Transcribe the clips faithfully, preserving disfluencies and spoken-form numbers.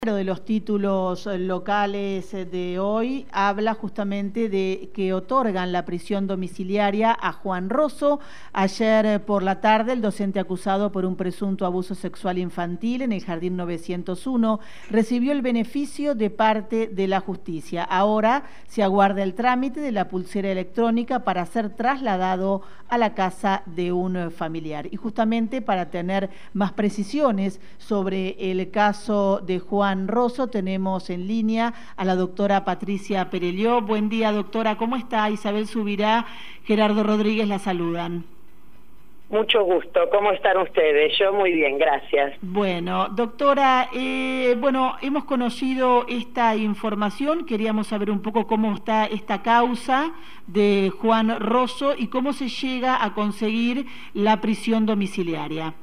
De los títulos locales de hoy habla justamente de que otorgan la prisión domiciliaria a Juan Rosso. Ayer por la tarde el docente acusado por un presunto abuso sexual infantil en el Jardín novecientos uno recibió el beneficio de parte de la justicia. Ahora se aguarda el trámite de la pulsera electrónica para ser trasladado a la casa de un familiar. Y justamente para tener más precisiones sobre el caso de Juan Rosso, tenemos en línea a la doctora Patricia Perelló. Buen día, doctora, ¿cómo está? Isabel Subirá, Gerardo Rodríguez la saludan. Mucho gusto, ¿cómo están ustedes? Yo muy bien, gracias. Bueno, doctora, eh, bueno, hemos conocido esta información, queríamos saber un poco cómo está esta causa de Juan Rosso y cómo se llega a conseguir la prisión domiciliaria.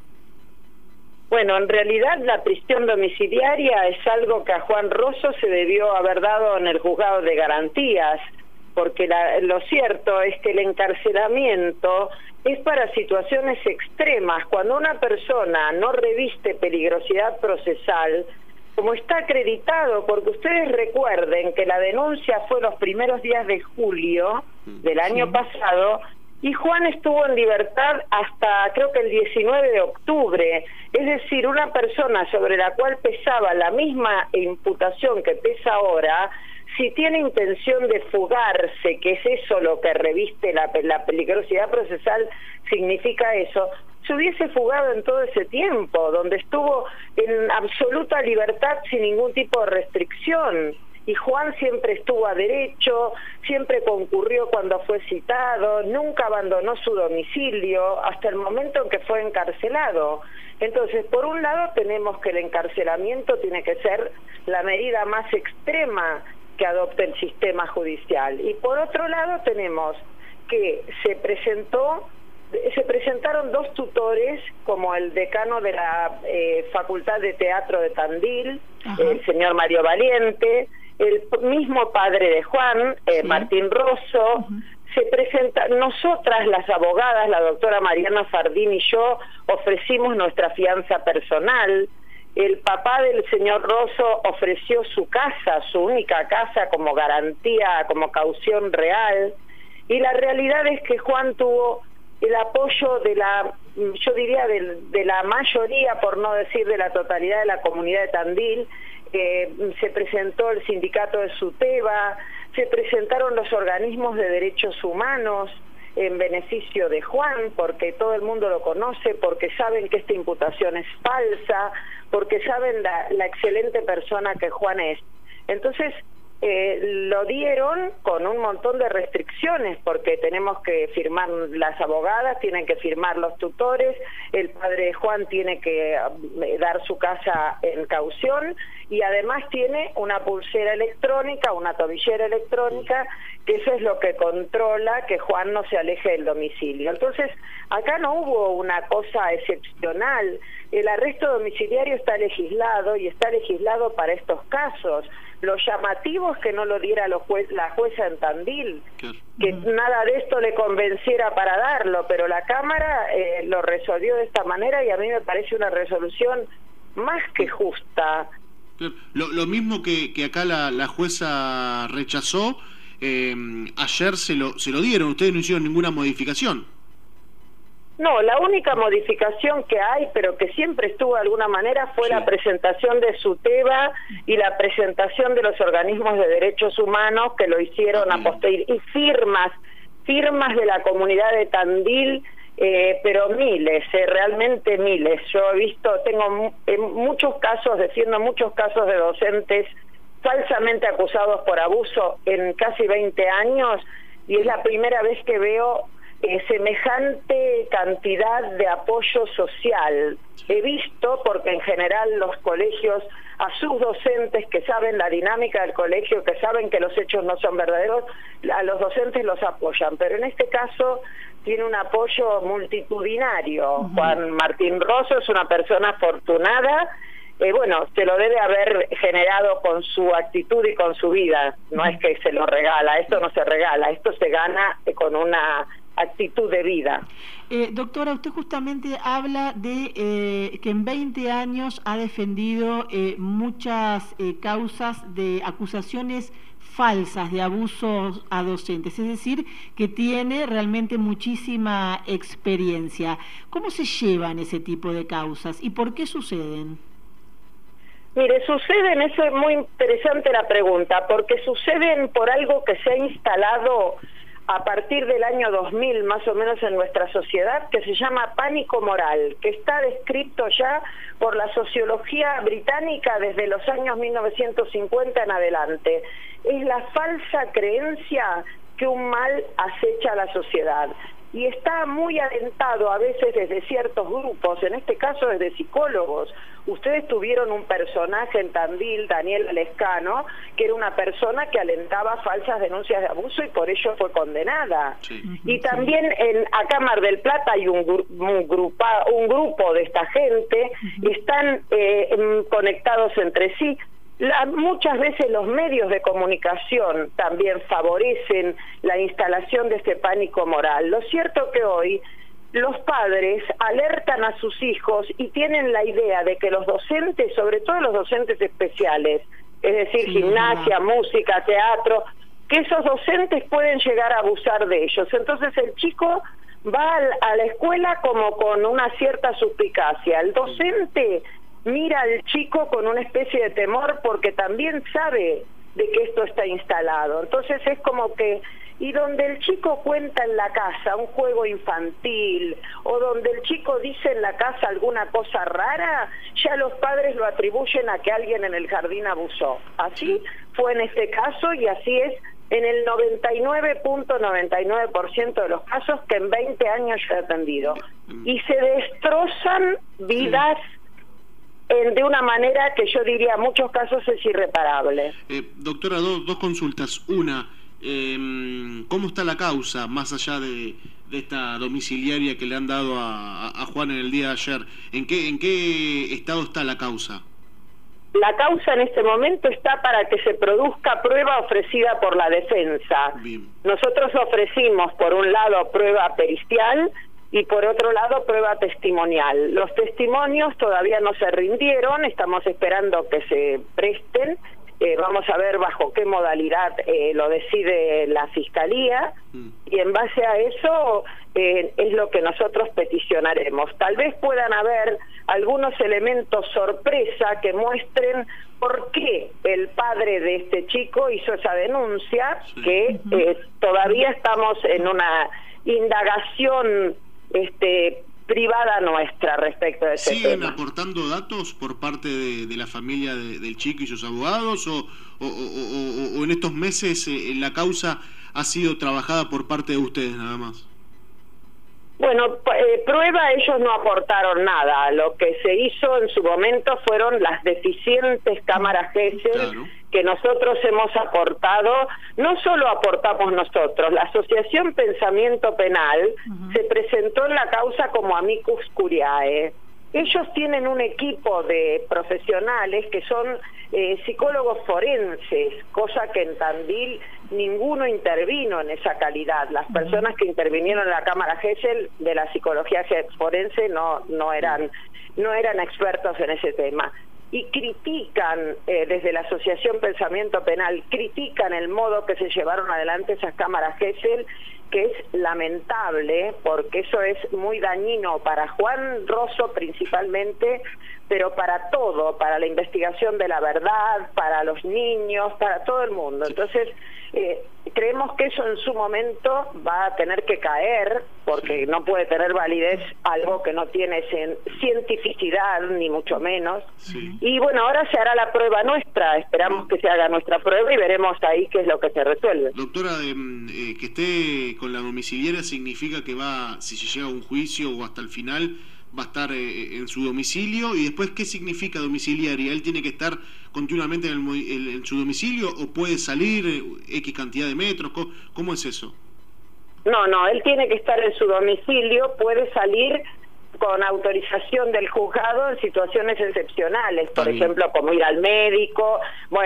Bueno, en realidad la prisión domiciliaria es algo que a Juan Rosso se debió haber dado en el juzgado de garantías, porque la, lo cierto es que el encarcelamiento es para situaciones extremas. Cuando una persona no reviste peligrosidad procesal, como está acreditado, porque ustedes recuerden que la denuncia fue los primeros días de julio del año sí. pasado, y Juan estuvo en libertad hasta creo que el diecinueve de octubre, es decir, una persona sobre la cual pesaba la misma imputación que pesa ahora, si tiene intención de fugarse, que es eso lo que reviste la, la peligrosidad procesal, significa eso, se hubiese fugado en todo ese tiempo, donde estuvo en absoluta libertad sin ningún tipo de restricción. Y Juan siempre estuvo a derecho, siempre concurrió cuando fue citado, nunca abandonó su domicilio hasta el momento en que fue encarcelado. Entonces, por un lado tenemos que el encarcelamiento tiene que ser la medida más extrema que adopte el sistema judicial. Y por otro lado tenemos que se presentó, se presentaron dos tutores, como el decano de la eh, Facultad de Teatro de Tandil, Ajá. el señor Mario Valiente, el mismo padre de Juan, eh, sí. Martín Rosso, uh-huh. se presenta, nosotras las abogadas, la doctora Mariana Fardín y yo, ofrecimos nuestra fianza personal, el papá del señor Rosso ofreció su casa, su única casa como garantía, como caución real, y la realidad es que Juan tuvo el apoyo de la, yo diría de, de la mayoría, por no decir de la totalidad de la comunidad de Tandil. Eh, se presentó el sindicato de SUTEBA, se presentaron los organismos de derechos humanos en beneficio de Juan, porque todo el mundo lo conoce, porque saben que esta imputación es falsa, porque saben la, la excelente persona que Juan es. Entonces, Eh, lo dieron con un montón de restricciones, porque tenemos que firmar las abogadas, tienen que firmar los tutores, el padre de Juan tiene que eh, dar su casa en caución, y además tiene una pulsera electrónica, una tobillera electrónica, que eso es lo que controla que Juan no se aleje del domicilio. Entonces, acá no hubo una cosa excepcional, el arresto domiciliario está legislado, y está legislado para estos casos. Lo llamativo es que no lo diera lo juez, la jueza en Tandil, que uh-huh. nada de esto le convenciera para darlo, pero la Cámara eh, lo resolvió de esta manera, y a mí me parece una resolución más que justa. Lo, lo mismo que, que acá la, la jueza rechazó, eh, ayer se lo, se lo dieron, ustedes no hicieron ninguna modificación. No, la única modificación que hay, pero que siempre estuvo de alguna manera, fue sí. la presentación de SUTEBA y la presentación de los organismos de derechos humanos, que lo hicieron a posteriori, y firmas, firmas de la comunidad de Tandil, eh, pero miles, eh, realmente miles. Yo he visto, tengo en muchos casos, defiendo muchos casos de docentes falsamente acusados por abuso en casi veinte años, y es la primera vez que veo Eh, semejante cantidad de apoyo social. He visto, porque en general los colegios, a sus docentes que saben la dinámica del colegio, que saben que los hechos no son verdaderos, a los docentes los apoyan, pero en este caso tiene un apoyo multitudinario. Uh-huh. Juan Martín Rosso es una persona afortunada, eh, bueno, se lo debe haber generado con su actitud y con su vida, no uh-huh. es que se lo regala, esto no se regala, esto se gana con una actitud de vida. Eh, doctora, usted justamente habla de eh, que en veinte años ha defendido eh, muchas eh, causas de acusaciones falsas de abusos a docentes, es decir, que tiene realmente muchísima experiencia. ¿Cómo se llevan ese tipo de causas y por qué suceden? Mire, suceden, eso es muy interesante la pregunta, porque suceden por algo que se ha instalado a partir del año dos mil, más o menos, en nuestra sociedad, que se llama pánico moral, que está descrito ya por la sociología británica desde los años mil novecientos cincuenta en adelante. Es la falsa creencia que un mal acecha a la sociedad. Y está muy alentado a veces desde ciertos grupos, en este caso desde psicólogos. Ustedes tuvieron un personaje en Tandil, Daniel Lescano, que era una persona que alentaba falsas denuncias de abuso y por ello fue condenada. Sí. Y también en acá Mar del Plata hay un, gru un, grupa, un grupo de esta gente, uh-huh. están eh, conectados entre sí. La, muchas veces los medios de comunicación también favorecen la instalación de este pánico moral. Lo cierto que hoy los padres alertan a sus hijos y tienen la idea de que los docentes, sobre todo los docentes especiales, es decir, sí, gimnasia, no. música, teatro, que esos docentes pueden llegar a abusar de ellos. Entonces el chico va a la escuela como con una cierta suspicacia. El docente mira al chico con una especie de temor porque también sabe de que esto está instalado. Entonces es como que, y donde el chico cuenta en la casa un juego infantil, o donde el chico dice en la casa alguna cosa rara, ya los padres lo atribuyen a que alguien en el jardín abusó. Así fue en este caso y así es en el noventa y nueve punto noventa y nueve por ciento de los casos que en veinte años yo he atendido. Y se destrozan vidas En, de una manera que yo diría en muchos casos es irreparable. Eh, doctora, do, dos consultas. Una, eh, ¿cómo está la causa, más allá de, de esta domiciliaria que le han dado a, a Juan en el día de ayer? ¿En qué, en qué estado está la causa? La causa en este momento está para que se produzca prueba ofrecida por la defensa. Bien. Nosotros ofrecimos, por un lado, prueba pericial, y por otro lado prueba testimonial. Los testimonios todavía no se rindieron, estamos esperando que se presten, eh, vamos a ver bajo qué modalidad eh, lo decide la Fiscalía, mm. y en base a eso eh, es lo que nosotros peticionaremos. Tal vez puedan haber algunos elementos sorpresa que muestren por qué el padre de este chico hizo esa denuncia, sí. que eh, todavía estamos en una indagación este privada nuestra respecto de ese ¿Siguen tema. aportando datos por parte de, de la familia de, del chico y sus abogados o, o, o, o, o en estos meses eh, la causa ha sido trabajada por parte de ustedes nada más? Bueno, eh, prueba ellos no aportaron nada. Lo que se hizo en su momento fueron las deficientes cámaras Gesell, claro, que nosotros hemos aportado. No solo aportamos nosotros, la Asociación Pensamiento Penal uh-huh. se presentó en la causa como amicus curiae. Ellos tienen un equipo de profesionales que son eh, psicólogos forenses, cosa que en Tandil ninguno intervino en esa calidad. Las personas que intervinieron en la Cámara Gesell de la psicología forense no no eran no eran expertos en ese tema. Y critican, eh, desde la Asociación Pensamiento Penal, critican el modo que se llevaron adelante esas cámaras Gesell, que es lamentable, porque eso es muy dañino para Juan Rosso principalmente, pero para todo, para la investigación de la verdad, para los niños, para todo el mundo. Entonces, eh, creemos que eso en su momento va a tener que caer, porque no puede tener validez algo que no tiene cientificidad, ni mucho menos. Sí. Y bueno, ahora se hará la prueba nuestra, esperamos que se haga nuestra prueba y veremos ahí qué es lo que se resuelve. Doctora, eh, eh, que esté con la domiciliaria significa que va, si se llega a un juicio o hasta el final, va a estar eh, en su domicilio. Y después, ¿qué significa domiciliaria? ¿Él tiene que estar continuamente en, el, en, en su domicilio o puede salir eh, X cantidad de metros? ¿Cómo, cómo es eso? No, no, él tiene que estar en su domicilio, puede salir con autorización del juzgado en situaciones excepcionales, por También. ejemplo, como ir al médico. Bueno,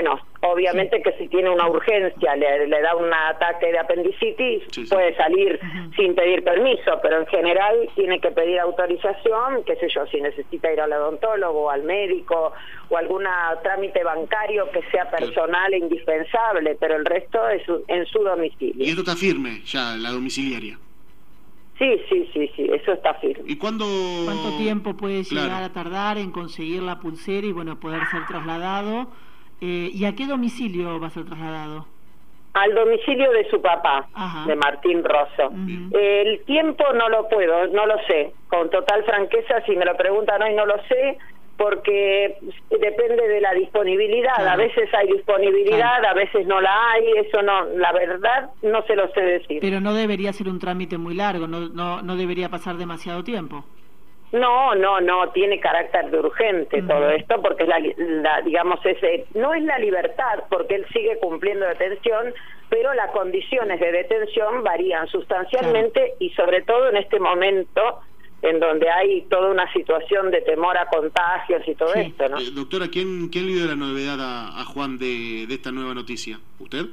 Obviamente sí. que si tiene una urgencia, le, le da un ataque de apendicitis, sí, sí. puede salir uh-huh. sin pedir permiso, pero en general tiene que pedir autorización, qué sé yo, si necesita ir al odontólogo, al médico, o algún trámite bancario que sea personal e indispensable, pero el resto es en su domicilio. ¿Y esto está firme ya, la domiciliaria? Sí, sí, sí, sí, eso está firme. ¿Y cuándo... ¿Cuánto tiempo puede llegar claro. a tardar en conseguir la pulsera y, bueno, poder ser trasladado? Eh, ¿Y a qué domicilio va a ser trasladado? Al domicilio de su papá, Ajá. de Martín Rosso. Uh-huh. El tiempo no lo puedo, no lo sé. Con total franqueza, si me lo preguntan hoy, no lo sé, porque depende de la disponibilidad. Claro. A veces hay disponibilidad, claro. a veces no la hay, eso no, la verdad no se lo sé decir. Pero no debería ser un trámite muy largo, no, no, no debería pasar demasiado tiempo. No, no, no, tiene carácter de urgente uh-huh. todo esto, porque la, la, digamos, ese, no es la libertad, porque él sigue cumpliendo detención, pero las condiciones de detención varían sustancialmente claro. y sobre todo en este momento en donde hay toda una situación de temor a contagios y todo sí. esto, ¿no? Eh, doctora, ¿quién, quién le dio la novedad a, a Juan de, de esta nueva noticia? ¿Usted?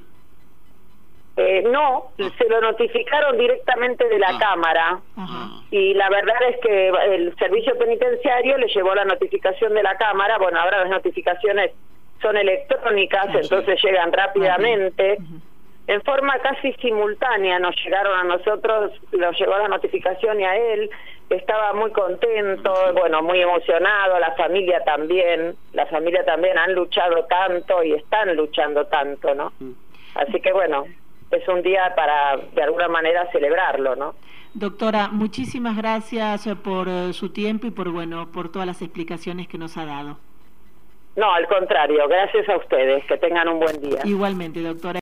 Eh, no, ah. se lo notificaron directamente de la ah. Cámara Ajá. y la verdad es que el servicio penitenciario le llevó la notificación de la Cámara. Bueno, ahora las notificaciones son electrónicas, ah, entonces sí. llegan rápidamente. Uh-huh. En forma casi simultánea nos llegaron a nosotros, nos llegó la notificación y a él, estaba muy contento, bueno, muy emocionado, la familia también, la familia también han luchado tanto y están luchando tanto, ¿no? Así que bueno, es un día para de alguna manera celebrarlo, ¿no? Doctora, muchísimas gracias por uh, su tiempo y por, bueno, por todas las explicaciones que nos ha dado. No, al contrario, gracias a ustedes, que tengan un buen día. Igualmente, doctora.